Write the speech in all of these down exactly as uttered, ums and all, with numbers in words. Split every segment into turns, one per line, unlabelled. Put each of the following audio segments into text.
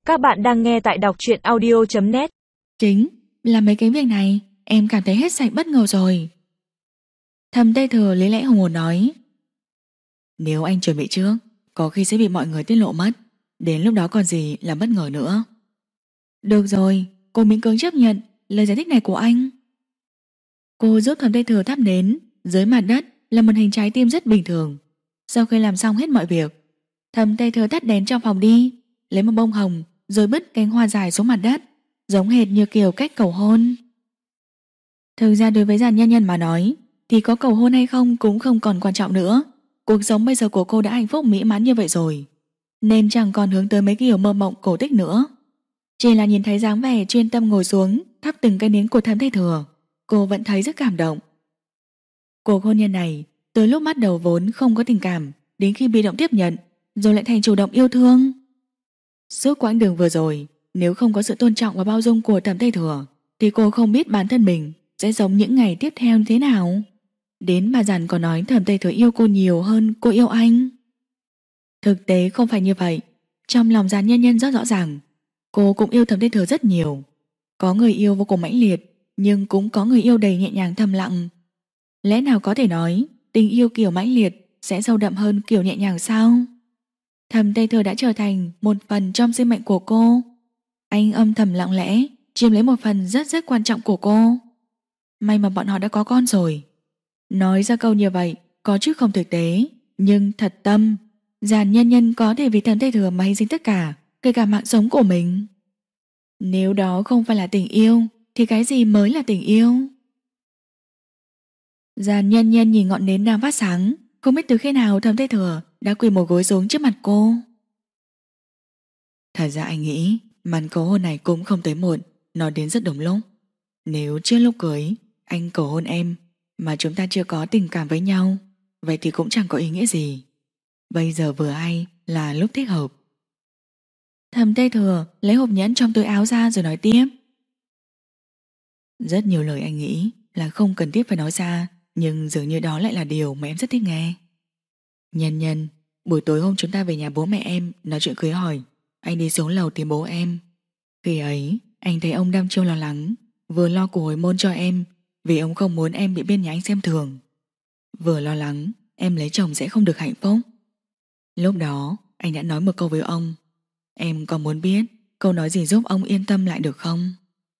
Các bạn đang nghe tại đọc truyện audio chấm net.
Chính là mấy cái việc này em cảm thấy hết sạch bất ngờ rồi. Thầm Tây Thừa lý lẽ hùng hồn nói: Nếu anh chuẩn bị trước, có khi sẽ bị mọi người tiết lộ mất. Đến lúc đó còn gì là bất ngờ nữa. Được rồi, cô miễn cưỡng chấp nhận lời giải thích này của anh. Cô giúp Thầm Tây Thừa thắp nến. Dưới mặt đất là một hình trái tim rất bình thường. Sau khi làm xong hết mọi việc, Thầm Tây Thừa tắt đèn trong phòng đi, lấy một bông hồng rồi bứt cánh hoa dài xuống mặt đất, giống hệt như kiểu cách cầu hôn. Thực ra đối với Giàn Nhân Nhân mà nói thì có cầu hôn hay không cũng không còn quan trọng nữa. Cuộc sống bây giờ của cô đã hạnh phúc mỹ mãn như vậy rồi, nên chẳng còn hướng tới mấy kiểu mơ mộng cổ tích nữa. Chỉ là nhìn thấy dáng vẻ chuyên tâm ngồi xuống thắp từng cây nến của Thầm Tây Thừa, cô vẫn thấy rất cảm động. Cuộc hôn nhân này từ lúc bắt đầu vốn không có tình cảm, đến khi bị động tiếp nhận rồi lại thành chủ động yêu thương. Suốt quãng đường vừa rồi, nếu không có sự tôn trọng và bao dung của Thầm Tây Thừa thì cô không biết bản thân mình sẽ sống những ngày tiếp theo như thế nào. Đến bà Giản còn nói Thầm Tây Thừa yêu cô nhiều hơn cô yêu anh. Thực tế không phải như vậy. Trong lòng Giàn Nhân Nhân rất rõ ràng, cô cũng yêu Thầm Tây Thừa rất nhiều. Có người yêu vô cùng mãnh liệt, nhưng cũng có người yêu đầy nhẹ nhàng thầm lặng. Lẽ nào có thể nói tình yêu kiểu mãnh liệt sẽ sâu đậm hơn kiểu nhẹ nhàng sao? Thầm Tây Thừa đã trở thành một phần trong sinh mệnh của cô. Anh âm thầm lặng lẽ chiếm lấy một phần rất rất quan trọng của cô. May mà bọn họ đã có con rồi. Nói ra câu như vậy có chút không thực tế, nhưng thật tâm, Giàn Nhân Nhân có thể vì Thầm Tây Thừa mà hy sinh tất cả, kể cả mạng sống của mình. Nếu đó không phải là tình yêu thì cái gì mới là tình yêu? Giàn Nhân Nhân nhìn ngọn nến đang phát sáng, không biết từ khi nào Thầm Tây Thừa đã quỳ một gối xuống trước mặt cô. Thật ra anh nghĩ màn cầu hôn này cũng không tới muộn, nó đến rất đúng lúc. Nếu trước lúc cưới anh cầu hôn em mà chúng ta chưa có tình cảm với nhau, vậy thì cũng chẳng có ý nghĩa gì. Bây giờ vừa hay là lúc thích hợp. Thầm Tây Thừa lấy hộp nhẫn trong túi áo ra rồi nói tiếp: Rất nhiều lời anh nghĩ là không cần thiết phải nói ra, nhưng dường như đó lại là điều mà em rất thích nghe. Nhân Nhân, buổi tối hôm chúng ta về nhà bố mẹ em nói chuyện cưới hỏi, anh đi xuống lầu tìm bố em. Khi ấy anh thấy ông đăm chiêu lo lắng, vừa lo của hồi môn cho em vì ông không muốn em bị bên nhà anh xem thường, vừa lo lắng em lấy chồng sẽ không được hạnh phúc. Lúc đó anh đã nói một câu với ông. Em có muốn biết câu nói gì giúp ông yên tâm lại được không?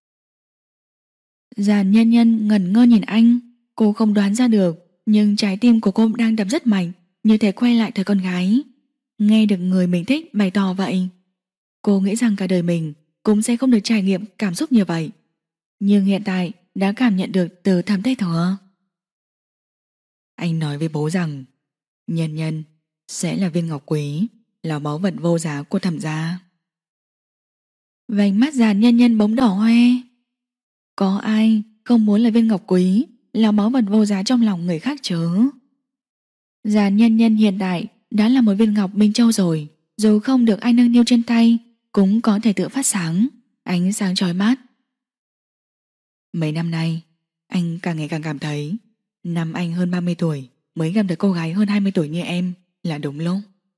Giàn Nhân Nhân ngẩn ngơ nhìn anh. Cô không đoán ra được, nhưng trái tim của cô đang đập rất mạnh, như thể quay lại thời con gái. Nghe được người mình thích bày tỏ vậy, cô nghĩ rằng cả đời mình cũng sẽ không được trải nghiệm cảm xúc như vậy, nhưng hiện tại đã cảm nhận được từ Thầm Tây Thừa. Anh nói với bố rằng Nhân Nhân sẽ là viên ngọc quý, là báu vật vô giá của Thẩm gia. Vành mắt Giàn Nhân Nhân bỗng đỏ hoe. Có ai không muốn là viên ngọc quý, là báu vật vô giá trong lòng người khác chứ? Giàn Nhân Nhân hiện tại đã là một viên ngọc minh châu rồi, dù không được ai nâng niu trên tay cũng có thể tự phát sáng, ánh sáng chói mắt. Mấy năm nay anh càng ngày càng cảm thấy năm anh hơn ba mươi tuổi mới gặp được cô gái hơn hai mươi tuổi như em là đúng lúc.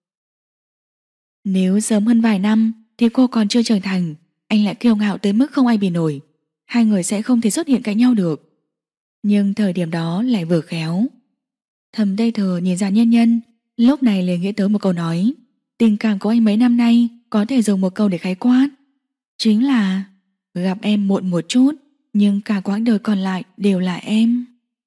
Nếu sớm hơn vài năm thì cô còn chưa trưởng thành, anh lại kiêu ngạo tới mức không ai bì nổi, hai người sẽ không thể xuất hiện cạnh nhau được. Nhưng thời điểm đó lại vừa khéo. Thầm Tây Thừa nhìn Giàn Nhân Nhân, lúc này liền nghĩ tới một câu nói. Tình cảm của anh mấy năm nay có thể dùng một câu để khái quát, chính là gặp em muộn một chút, nhưng cả quãng đời còn lại đều là em.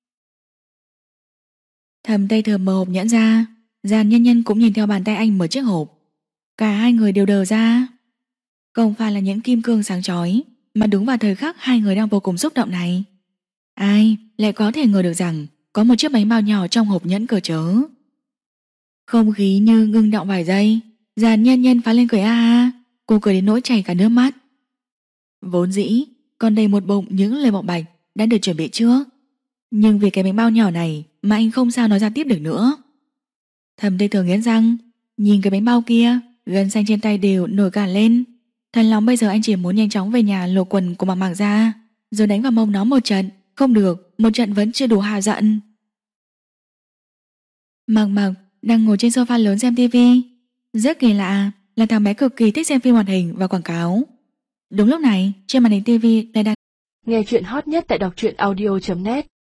Thầm Tây Thừa mở hộp nhẫn ra, Giàn Nhân Nhân cũng nhìn theo bàn tay anh mở chiếc hộp. Cả hai người đều đờ ra. Không phải là những kim cương sáng chói, mà đúng vào thời khắc hai người đang vô cùng xúc động này, ai lại có thể ngờ được rằng có một chiếc bánh bao nhỏ trong hộp nhẫn cờ chớ. Không khí như ngưng động vài giây, Giàn Nhân Nhân phá lên cười a a, cô cười đến nỗi chảy cả nước mắt. Vốn dĩ còn đầy một bụng những lời bộc bạch đã được chuẩn bị trước, nhưng vì cái bánh bao nhỏ này mà anh không sao nói ra tiếp được nữa. Thầm Tây Thừa nghiến răng, nhìn cái bánh bao kia, gân xanh trên tay đều nổi cả lên. Thần lòng bây giờ anh chỉ muốn nhanh chóng về nhà lột quần của Mạc Mạc ra, rồi đánh vào mông nó một trận. Không được, một trận vẫn chưa đủ hạ giận. Mạc Mạc đang ngồi trên sofa lớn xem tivi. Rất kỳ lạ, là thằng bé cực kỳ thích xem phim hoạt hình và quảng cáo. Đúng lúc này, trên màn hình tivi lại đang
Nghe chuyện hot nhất tại đọc truyện audio chấm net.